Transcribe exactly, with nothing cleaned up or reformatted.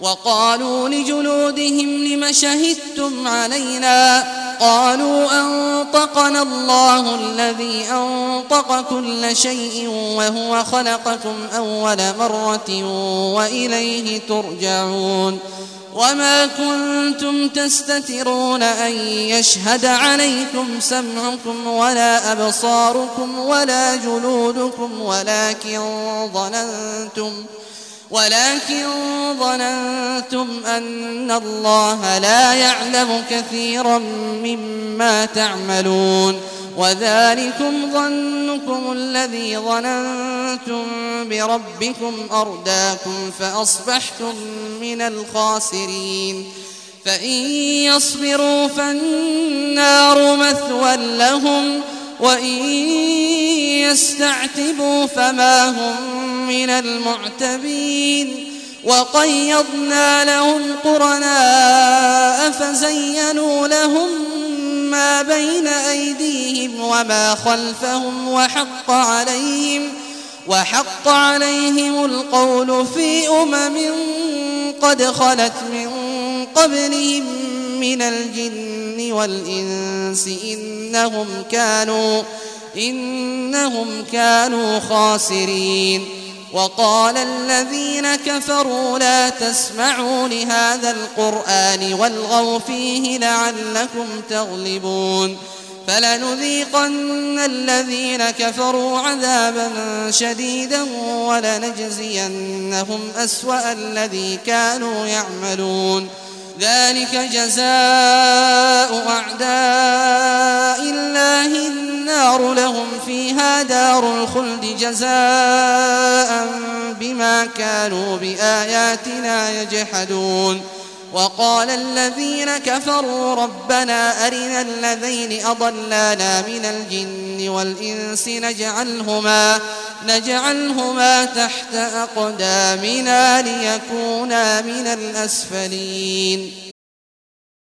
وقالوا لجلودهم لم شهدتم علينا قالوا أنطقنا الله الذي أنطق كل شيء وهو خلقكم أول مرة وإليه ترجعون وما كنتم تستترون أن يشهد عليكم سمعكم ولا أبصاركم ولا جلودكم ولكن ظننتم ولكن ظننتم أن الله لا يعلم كثيرا مما تعملون وذلكم ظنكم الذي ظننتم بربكم أرداكم فأصبحتم من الخاسرين فإن يصبروا فالنار مثوى لهم وإن يستعتبوا فما هم من المعتبين وقيضنا لهم قرناء فزينوا لهم ما بين أيديهم وما خلفهم وحق عليهم وحق عليهم القول في أمم قد خلت من قبلهم من الجن والإنس إنهم كانوا إنهم كانوا خاسرين وقال الذين كفروا لا تسمعوا لهذا القرآن والغوا فيه لعلكم تغلبون فلنذيقن الذين كفروا عذابا شديدا ولنجزينهم أسوأ الذي كانوا يعملون ذلك جزاء أعداء الله النار لهم فيها دار الخلد جزاء بما كانوا بآياتنا يجحدون وقال الذين كفروا ربنا أرنا الذين أضلانا من الجن والإنس نجعلهما, نجعلهما تحت أقدامنا ليكونا من الأسفلين